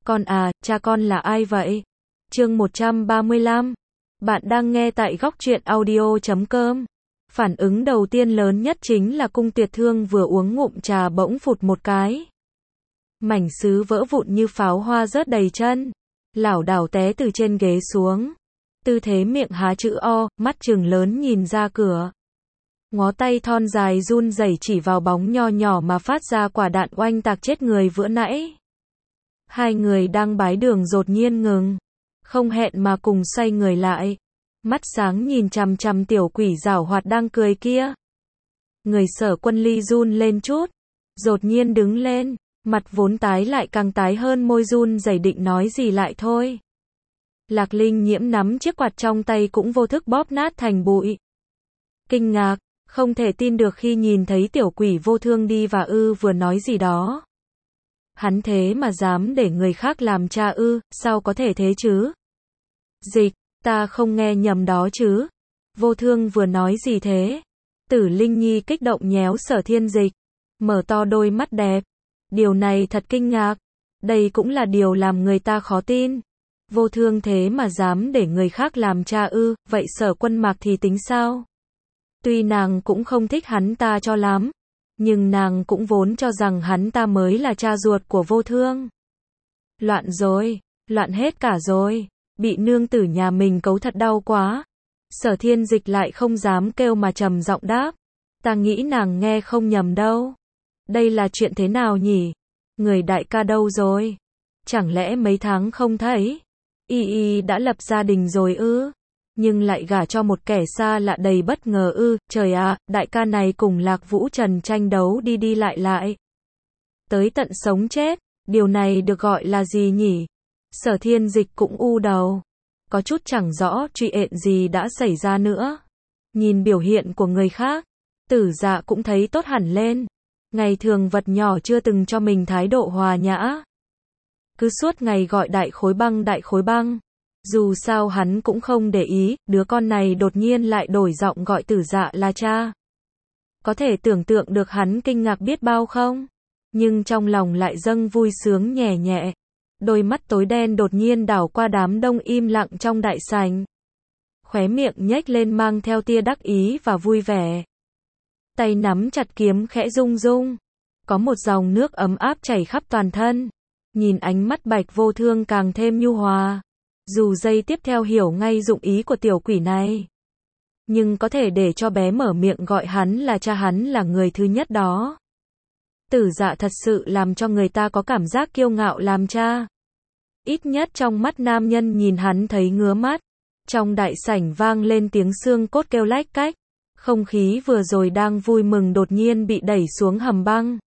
Con à, cha con là ai vậy? Chương 135. Bạn đang nghe tại góc truyện audio.com. Phản ứng đầu tiên lớn nhất chính là Cung Tuyệt Thương vừa uống ngụm trà bỗng phụt một cái. Mảnh sứ vỡ vụn như pháo hoa rớt đầy chân. Lảo đảo té từ trên ghế xuống. Tư thế miệng há chữ O, mắt trừng lớn nhìn ra cửa. Ngó tay thon dài run rẩy chỉ vào bóng nho nhỏ mà phát ra quả đạn oanh tạc chết người vừa nãy. Hai người đang bái đường đột nhiên ngừng. Không hẹn mà cùng xoay người lại. Mắt sáng nhìn chằm chằm tiểu quỷ giảo hoạt đang cười kia. Người Sở Quân Ly run lên chút. Đột nhiên đứng lên. Mặt vốn tái lại càng tái hơn, môi run rẩy định nói gì lại thôi. Lạc Linh Nhiễm nắm chiếc quạt trong tay cũng vô thức bóp nát thành bụi. Kinh ngạc, không thể tin được khi nhìn thấy tiểu quỷ Vô Thương đi và vừa nói gì đó. Hắn thế mà dám để người khác làm cha sao có thể thế chứ? Dịch, ta không nghe nhầm đó chứ? Vô Thương vừa nói gì thế? Tử Linh Nhi kích động nhéo Sở Thiên Dịch, mở to đôi mắt đẹp. Điều này thật kinh ngạc. Đây cũng là điều làm người ta khó tin. Vô Thương thế mà dám để người khác làm cha vậy Sở Quân Mạc thì tính sao? Tuy nàng cũng không thích hắn ta cho lắm, nhưng nàng cũng vốn cho rằng hắn ta mới là cha ruột của Vô Thương. Loạn rồi, loạn hết cả rồi, bị nương tử nhà mình cấu thật đau quá. Sở Thiên Dịch lại không dám kêu mà trầm giọng đáp. Ta nghĩ nàng nghe không nhầm đâu. Đây là chuyện thế nào nhỉ? Người đại ca đâu rồi? Chẳng lẽ mấy tháng không thấy? Y đã lập gia đình rồi nhưng lại gả cho một kẻ xa lạ đầy bất ngờ trời ạ, đại ca này cùng Lạc Vũ Trần tranh đấu đi đi lại lại. Tới tận sống chết, điều này được gọi là gì nhỉ? Sở Thiên Dịch cũng đầu. Có chút chẳng rõ chuyện gì đã xảy ra nữa. Nhìn biểu hiện của người khác, Tử Dạ cũng thấy tốt hẳn lên. Ngày thường vật nhỏ chưa từng cho mình thái độ hòa nhã. Cứ suốt ngày gọi đại khối băng. Dù sao hắn cũng không để ý, đứa con này đột nhiên lại đổi giọng gọi Tử Dạ là cha. Có thể tưởng tượng được hắn kinh ngạc biết bao không? Nhưng trong lòng lại dâng vui sướng nhẹ nhẹ. Đôi mắt tối đen đột nhiên đảo qua đám đông im lặng trong đại sảnh. Khóe miệng nhếch lên mang theo tia đắc ý và vui vẻ. Tay nắm chặt kiếm khẽ rung rung. Có một dòng nước ấm áp chảy khắp toàn thân. Nhìn ánh mắt Bạch Vô Thương càng thêm nhu hòa. Dù giây tiếp theo hiểu ngay dụng ý của tiểu quỷ này. Nhưng có thể để cho bé mở miệng gọi hắn là cha, hắn là người thứ nhất đó. Tử Dạ thật sự làm cho người ta có cảm giác kiêu ngạo làm cha. Ít nhất trong mắt nam nhân nhìn hắn thấy ngứa mắt. Trong đại sảnh vang lên tiếng xương cốt kêu lách cách. Không khí vừa rồi đang vui mừng đột nhiên bị đẩy xuống hầm băng.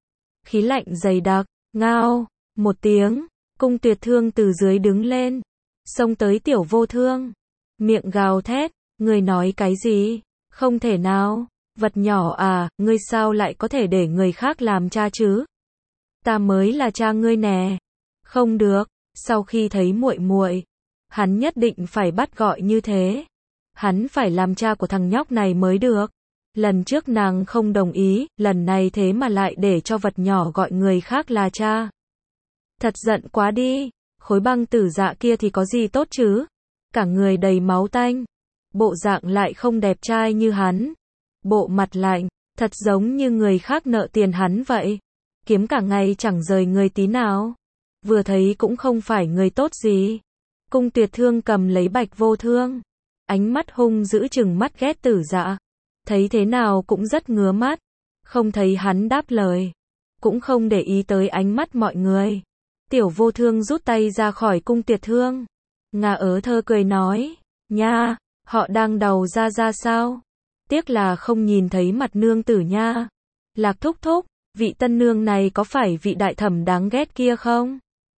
Khí lạnh dày đặc, ngao, một tiếng, Cung Tuyệt Thương từ dưới đứng lên. Xông tới tiểu Vô Thương. Miệng gào thét, ngươi nói cái gì? Không thể nào, vật nhỏ à, ngươi sao lại có thể để người khác làm cha chứ? Ta mới là cha ngươi nè. Không được, sau khi thấy muội muội, hắn nhất định phải bắt gọi như thế. Hắn phải làm cha của thằng nhóc này mới được. Lần trước nàng không đồng ý, lần này thế mà lại để cho vật nhỏ gọi người khác là cha. Thật giận quá đi. Khối băng Tử Dạ kia thì có gì tốt chứ? Cả người đầy máu tanh. Bộ dạng lại không đẹp trai như hắn. Bộ mặt lạnh, thật giống như người khác nợ tiền hắn vậy. Kiếm cả ngày chẳng rời người tí nào. Vừa thấy cũng không phải người tốt gì. Cung Tuyệt Thương cầm lấy Bạch Vô Thương. Ánh mắt hung dữ chừng mắt ghét Tử Dạ. Thấy thế nào cũng rất ngứa mắt. Không thấy hắn đáp lời. Cũng không để ý tới ánh mắt mọi người. Tiểu Vô Thương rút tay ra khỏi Cung Tuyệt Thương. Ngà thơ cười nói. Nha, họ đang đào ra sao? Tiếc là không nhìn thấy mặt nương tử nha. Lạc thúc thúc, vị tân nương này có phải vị đại thẩm đáng ghét kia không?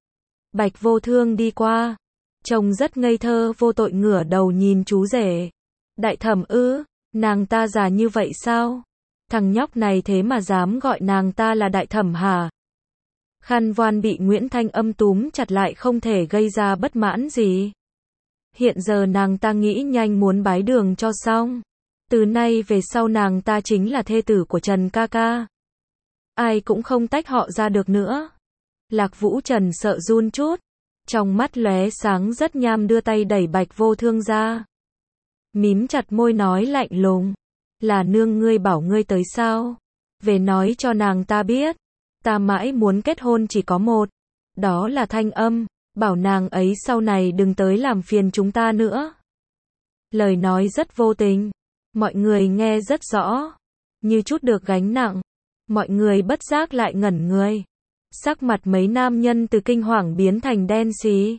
Bạch Vô Thương đi qua. Trông rất ngây thơ vô tội ngửa đầu nhìn chú rể. Đại thẩm nàng ta già như vậy sao? Thằng nhóc này thế mà dám gọi nàng ta là đại thẩm hả? Khăn voan bị Nguyễn Thanh Âm túm chặt lại không thể gây ra bất mãn gì. Hiện giờ nàng ta nghĩ nhanh muốn bái đường cho xong. Từ nay về sau nàng ta chính là thê tử của Trần ca ca. Ai cũng không tách họ ra được nữa. Lạc Vũ Trần sợ run chút, trong mắt lóe sáng rất nham đưa tay đẩy Bạch Vô Thương ra. Mím chặt môi nói lạnh lùng, là nương ngươi bảo ngươi tới sao? Về nói cho nàng ta biết, ta mãi muốn kết hôn chỉ có một, đó là Thanh Âm, bảo nàng ấy sau này đừng tới làm phiền chúng ta nữa. Lời nói rất vô tình, mọi người nghe rất rõ, như chút được gánh nặng, mọi người bất giác lại ngẩn người. Sắc mặt mấy nam nhân từ kinh hoàng biến thành đen xì.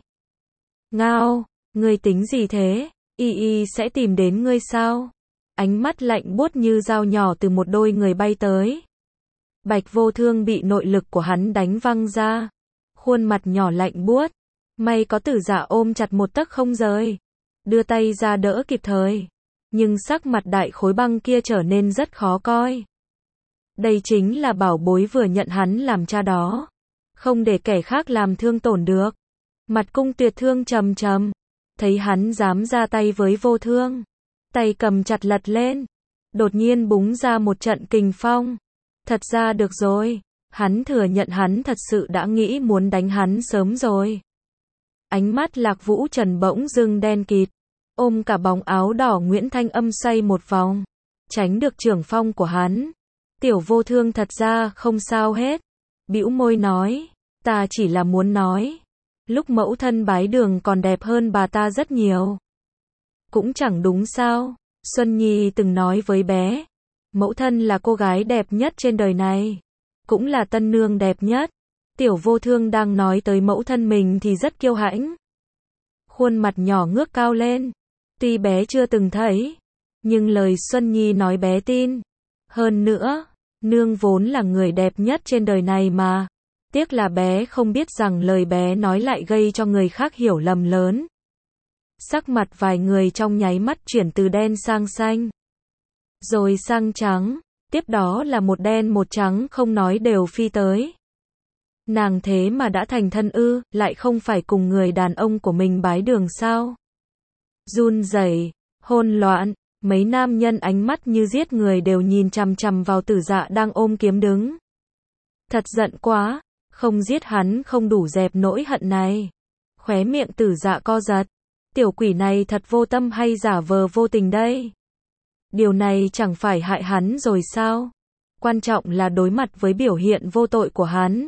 Ngao, ngươi tính gì thế? Y sẽ tìm đến ngươi sao? Ánh mắt lạnh buốt như dao nhỏ từ một đôi người bay tới. Bạch Vô Thương bị nội lực của hắn đánh văng ra, khuôn mặt nhỏ lạnh buốt. May có Tử Dạ ôm chặt một tấc không rời, đưa tay ra đỡ kịp thời, nhưng sắc mặt đại khối băng kia trở nên rất khó coi. Đây chính là bảo bối vừa nhận hắn làm cha đó, không để kẻ khác làm thương tổn được. Mặt Cung Tuyệt Thương trầm trầm, thấy hắn dám ra tay với Vô Thương, tay cầm chặt lật lên, đột nhiên búng ra một trận kình phong. Thật ra được rồi, hắn thừa nhận hắn thật sự đã nghĩ muốn đánh hắn sớm rồi. Ánh mắt Lạc Vũ Trần bỗng dưng đen kịt, ôm cả bóng áo đỏ Nguyễn Thanh Âm xoay một vòng, tránh được trưởng phong của hắn. Tiểu Vô Thương thật ra không sao hết, bĩu môi nói, ta chỉ là muốn nói, lúc mẫu thân bái đường còn đẹp hơn bà ta rất nhiều. Cũng chẳng đúng sao, Xuân Nhi từng nói với bé, mẫu thân là cô gái đẹp nhất trên đời này, cũng là tân nương đẹp nhất. Tiểu Vô Thương đang nói tới mẫu thân mình thì rất kiêu hãnh. Khuôn mặt nhỏ ngước cao lên, tuy bé chưa từng thấy, nhưng lời Xuân Nhi nói bé tin. Hơn nữa, nương vốn là người đẹp nhất trên đời này mà. Tiếc là bé không biết rằng lời bé nói lại gây cho người khác hiểu lầm lớn. Sắc mặt vài người trong nháy mắt chuyển từ đen sang xanh, rồi sang trắng, tiếp đó là một đen một trắng không nói đều phi tới. Nàng thế mà đã thành thân ư, lại không phải cùng người đàn ông của mình bái đường sao? Run rẩy, hỗn loạn, mấy nam nhân ánh mắt như giết người đều nhìn chằm chằm vào Tử Dạ đang ôm kiếm đứng. Thật giận quá, không giết hắn không đủ dẹp nỗi hận này. Khóe miệng Tử Dạ co giật, tiểu quỷ này thật vô tâm hay giả vờ vô tình đây? Điều này chẳng phải hại hắn rồi sao? Quan trọng là đối mặt với biểu hiện vô tội của hắn.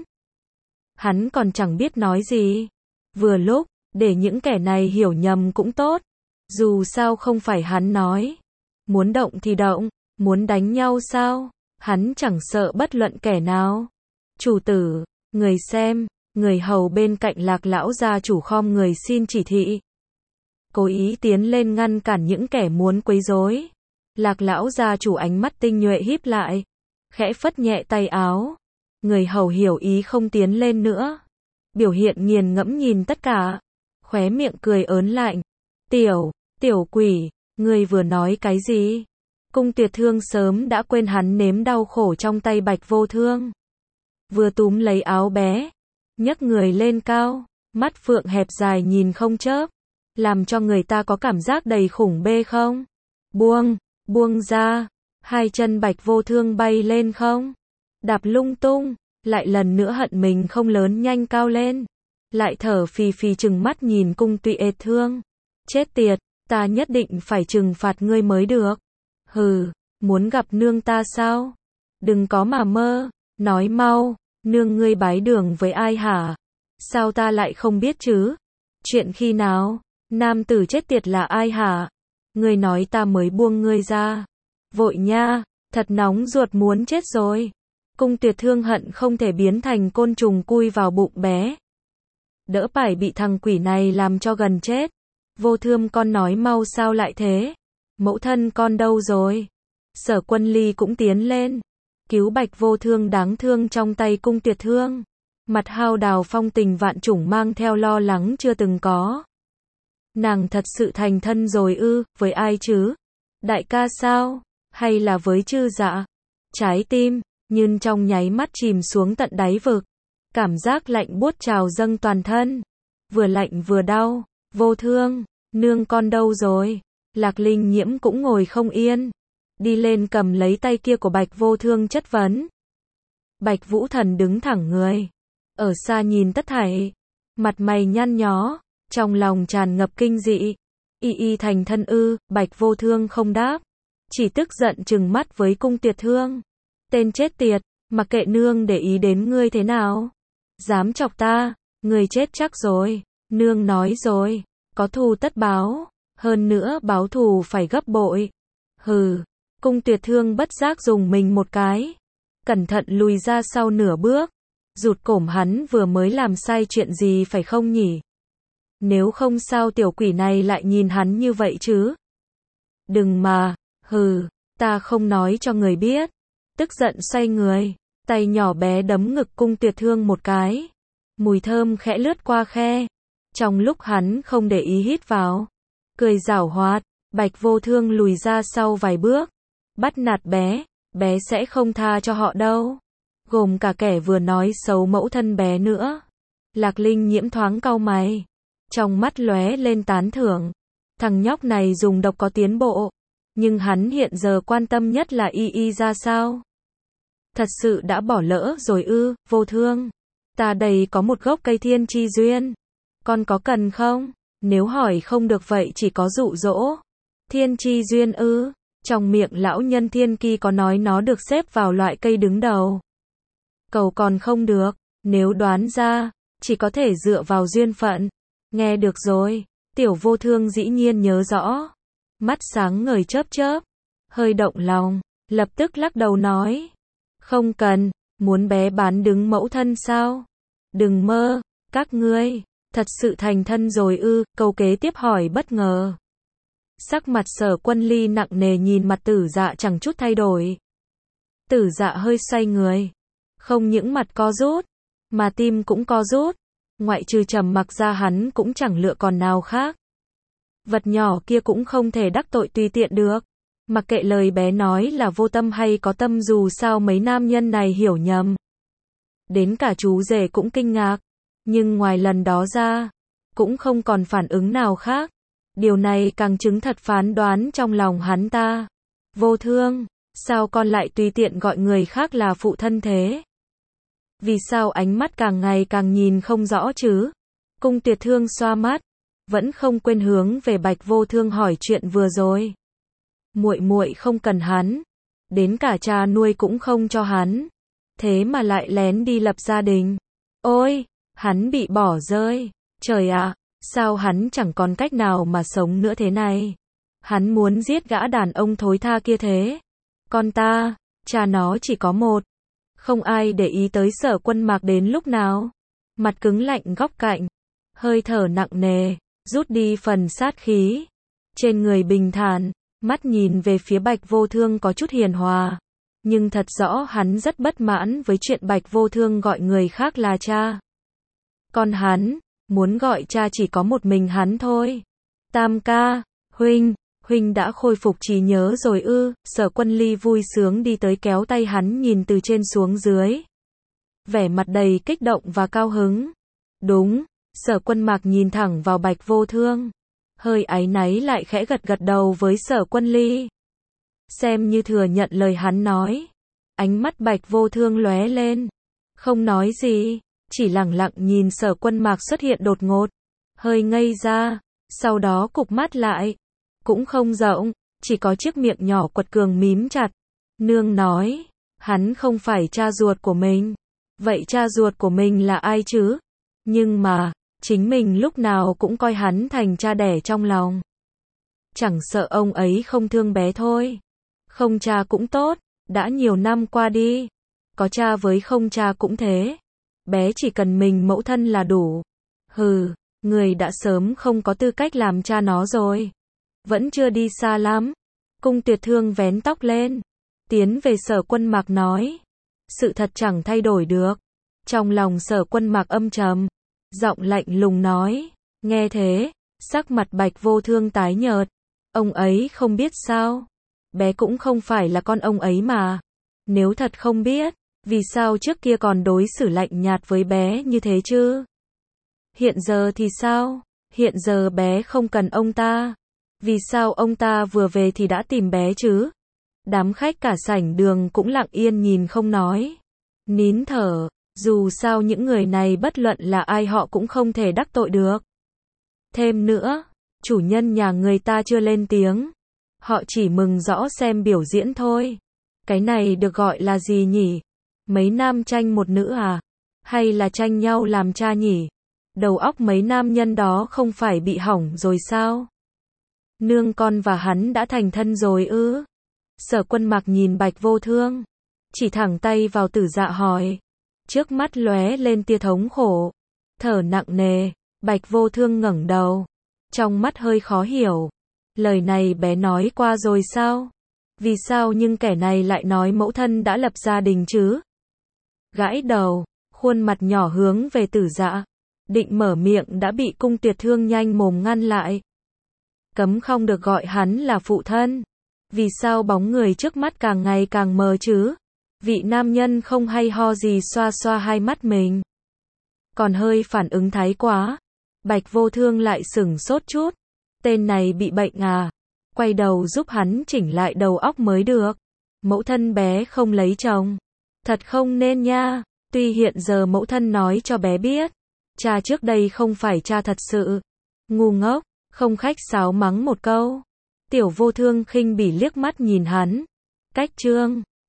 Hắn còn chẳng biết nói gì. Vừa lúc, để những kẻ này hiểu nhầm cũng tốt. Dù sao không phải hắn nói. Muốn động thì động, muốn đánh nhau sao? Hắn chẳng sợ bất luận kẻ nào. Chủ tử, người xem, người hầu bên cạnh Lạc lão gia chủ khom người xin chỉ thị. Cố ý tiến lên ngăn cản những kẻ muốn quấy rối. Lạc lão gia chủ ánh mắt tinh nhuệ híp lại, khẽ phất nhẹ tay áo. Người hầu hiểu ý không tiến lên nữa. Biểu hiện nghiền ngẫm nhìn tất cả, khóe miệng cười ớn lạnh. Tiểu quỷ, ngươi vừa nói cái gì? Cung Tuyệt Thương sớm đã quên hắn nếm đau khổ trong tay Bạch Vô Thương. Vừa túm lấy áo bé, nhấc người lên cao, mắt phượng hẹp dài nhìn không chớp, làm cho người ta có cảm giác đầy khủng bê không? Buông ra, hai chân Bạch Vô Thương bay lên không? Đạp lung tung, lại lần nữa hận mình không lớn nhanh cao lên. Lại thở phì phì trừng mắt nhìn Cung Tuyệt Thương. Chết tiệt, ta nhất định phải trừng phạt ngươi mới được. Hừ, muốn gặp nương ta sao? Đừng có mà mơ, nói mau, nương ngươi bái đường với ai hả? Sao ta lại không biết chứ? Chuyện khi nào? Nam tử chết tiệt là ai hả? Ngươi nói ta mới buông ngươi ra. Vội nha, thật nóng ruột muốn chết rồi. Cung Tuyệt Thương hận không thể biến thành côn trùng chui vào bụng bé. Đỡ phải bị thằng quỷ này làm cho gần chết. Vô Thương con nói mau sao lại thế? Mẫu thân con đâu rồi? Sở Quân Ly cũng tiến lên, cứu Bạch Vô Thương đáng thương trong tay Cung Tuyệt Thương. Mặt hao đào phong tình vạn trùng mang theo lo lắng chưa từng có. Nàng thật sự thành thân rồi ư, với ai chứ? Đại ca sao? Hay là với Trư Dạ? Trái tim nhưng trong nháy mắt chìm xuống tận đáy vực. Cảm giác lạnh buốt trào dâng toàn thân. Vừa lạnh vừa đau. Vô Thương, nương con đâu rồi? Lạc Linh Nhiễm cũng ngồi không yên. Đi lên cầm lấy tay kia của Bạch Vô Thương chất vấn. Bạch Vũ Thần đứng thẳng người. Ở xa nhìn tất thảy, mặt mày nhăn nhó, trong lòng tràn ngập kinh dị. Y thành thân ư? Bạch Vô Thương không đáp, chỉ tức giận trừng mắt với Cung Tuyệt Thương. Tên chết tiệt, mặc kệ nương để ý đến ngươi thế nào, dám chọc ta, ngươi chết chắc rồi. Nương nói rồi, có thù tất báo, hơn nữa báo thù phải gấp bội. Hừ. Cung Tuyệt Thương bất giác dùng mình một cái, cẩn thận lùi ra sau nửa bước, rụt cổ. Hắn vừa mới làm sai chuyện gì phải không nhỉ? Nếu không sao tiểu quỷ này lại nhìn hắn như vậy chứ? Đừng mà, hừ, ta không nói cho người biết. Tức giận xoay người, tay nhỏ bé đấm ngực Cung Tuyệt Thương một cái. Mùi thơm khẽ lướt qua khe. Trong lúc hắn không để ý hít vào, cười giảo hoạt, Bạch Vô Thương lùi ra sau vài bước. Bắt nạt bé, bé sẽ không tha cho họ đâu. Gồm cả kẻ vừa nói xấu mẫu thân bé nữa. Lạc Linh Nhiễm thoáng cau mày, trong mắt lóe lên tán thưởng. Thằng nhóc này dùng độc có tiến bộ, nhưng hắn hiện giờ quan tâm nhất là y ra sao? Thật sự đã bỏ lỡ rồi ư? Vô Thương, ta đây có một gốc cây thiên chi duyên, con có cần không? Nếu hỏi không được vậy chỉ có dụ dỗ. Thiên chi duyên ư? Trong miệng lão nhân thiên kỳ có nói nó được xếp vào loại cây đứng đầu. Cầu còn không được, nếu đoán ra, chỉ có thể dựa vào duyên phận. Nghe được rồi, tiểu Vô Thương dĩ nhiên nhớ rõ. Mắt sáng ngời chớp chớp, hơi động lòng, lập tức lắc đầu nói. Không cần, muốn bé bán đứng mẫu thân sao? Đừng mơ, các ngươi, thật sự thành thân rồi ư? Câu kế tiếp hỏi bất ngờ. Sắc mặt Sở Quân Ly nặng nề nhìn mặt Tử Dạ chẳng chút thay đổi. Tử Dạ hơi xoay người. Không những mặt co rút, mà tim cũng co rút. Ngoại trừ trầm mặc ra hắn cũng chẳng lựa còn nào khác. Vật nhỏ kia cũng không thể đắc tội tùy tiện được. Mặc kệ lời bé nói là vô tâm hay có tâm, dù sao mấy nam nhân này hiểu nhầm. Đến cả chú rể cũng kinh ngạc. Nhưng ngoài lần đó ra, cũng không còn phản ứng nào khác. Điều này càng chứng thật phán đoán trong lòng hắn ta. Vô Thương, sao con lại tùy tiện gọi người khác là phụ thân thế? Vì sao ánh mắt càng ngày càng nhìn không rõ chứ? Cung Tuyệt Thương xoa mắt, vẫn không quên hướng về Bạch Vô Thương hỏi chuyện vừa rồi. Muội muội không cần hắn, đến cả cha nuôi cũng không cho hắn, thế mà lại lén đi lập gia đình. Ôi, hắn bị bỏ rơi. Trời ạ, sao hắn chẳng còn cách nào mà sống nữa thế này? Hắn muốn giết gã đàn ông thối tha kia thế. Con ta, cha nó chỉ có một. Không ai để ý tới Sở Quân Mạc đến lúc nào. Mặt cứng lạnh góc cạnh, hơi thở nặng nề, rút đi phần sát khí. Trên người bình thản, mắt nhìn về phía Bạch Vô Thương có chút hiền hòa. Nhưng thật rõ hắn rất bất mãn với chuyện Bạch Vô Thương gọi người khác là cha. Còn hắn, muốn gọi cha chỉ có một mình hắn thôi. Tam ca, huynh đã khôi phục trí nhớ rồi ư? Sở Quân Ly vui sướng đi tới kéo tay hắn nhìn từ trên xuống dưới. Vẻ mặt đầy kích động và cao hứng. Đúng, Sở Quân Mạc nhìn thẳng vào Bạch Vô Thương. Hơi áy náy lại khẽ gật gật đầu với Sở Quân Ly. Xem như thừa nhận lời hắn nói. Ánh mắt Bạch Vô Thương lóe lên. Không nói gì, chỉ lẳng lặng nhìn Sở Quân Mạc xuất hiện đột ngột. Hơi ngây ra, sau đó cụp mắt lại. Cũng không rộng, chỉ có chiếc miệng nhỏ quật cường mím chặt. Nương nói, hắn không phải cha ruột của mình. Vậy cha ruột của mình là ai chứ? Nhưng mà, chính mình lúc nào cũng coi hắn thành cha đẻ trong lòng. Chẳng sợ ông ấy không thương bé thôi. Không cha cũng tốt, đã nhiều năm qua đi. Có cha với không cha cũng thế. Bé chỉ cần mình mẫu thân là đủ. Hừ, người đã sớm không có tư cách làm cha nó rồi. Vẫn chưa đi xa lắm. Cung Tuyệt Thương vén tóc lên, tiến về Sở Quân Mạc nói. Sự thật chẳng thay đổi được. Trong lòng Sở Quân Mạc âm trầm, giọng lạnh lùng nói. Nghe thế, sắc mặt Bạch Vô Thương tái nhợt. Ông ấy không biết sao? Bé cũng không phải là con ông ấy mà. Nếu thật không biết, vì sao trước kia còn đối xử lạnh nhạt với bé như thế chứ? Hiện giờ thì sao? Hiện giờ bé không cần ông ta. Vì sao ông ta vừa về thì đã tìm bé chứ? Đám khách cả sảnh đường cũng lặng yên nhìn không nói. Nín thở, Dù sao những người này bất luận là ai họ cũng không thể đắc tội được. Thêm nữa, chủ nhân nhà người ta chưa lên tiếng. Họ chỉ mừng rõ xem biểu diễn thôi. Cái này được gọi là gì nhỉ? Mấy nam tranh một nữ à? Hay là tranh nhau làm cha nhỉ? Đầu óc mấy nam nhân đó không phải bị hỏng rồi sao? Nương con và hắn đã thành thân rồi ư? Sở Quân Mặc nhìn Bạch Vô Thương, chỉ thẳng tay vào Tử Dạ hỏi. Trước mắt lóe lên tia thống khổ, thở nặng nề. Bạch Vô Thương ngẩng đầu, trong mắt hơi khó hiểu. Lời này bé nói qua rồi sao? Vì sao nhưng kẻ này lại nói mẫu thân đã lập gia đình chứ? Gãi đầu, khuôn mặt nhỏ hướng về Tử Dạ, định mở miệng đã bị Cung Tuyệt Thương nhanh mồm ngăn lại. Cấm không được gọi hắn là phụ thân. Vì sao bóng người trước mắt càng ngày càng mờ chứ? Vị nam nhân không hay ho gì xoa xoa hai mắt mình. Còn hơi phản ứng thái quá. Bạch Vô Thương lại sửng sốt chút. Tên này bị bệnh à? Quay đầu giúp hắn chỉnh lại đầu óc mới được. Mẫu thân bé không lấy chồng. Thật không nên nha. Tuy hiện giờ mẫu thân nói cho bé biết, cha trước đây không phải cha thật sự. Ngu ngốc, không khách sáo mắng một câu. Tiểu Vô Thương khinh bỉ liếc mắt nhìn hắn. Cách chương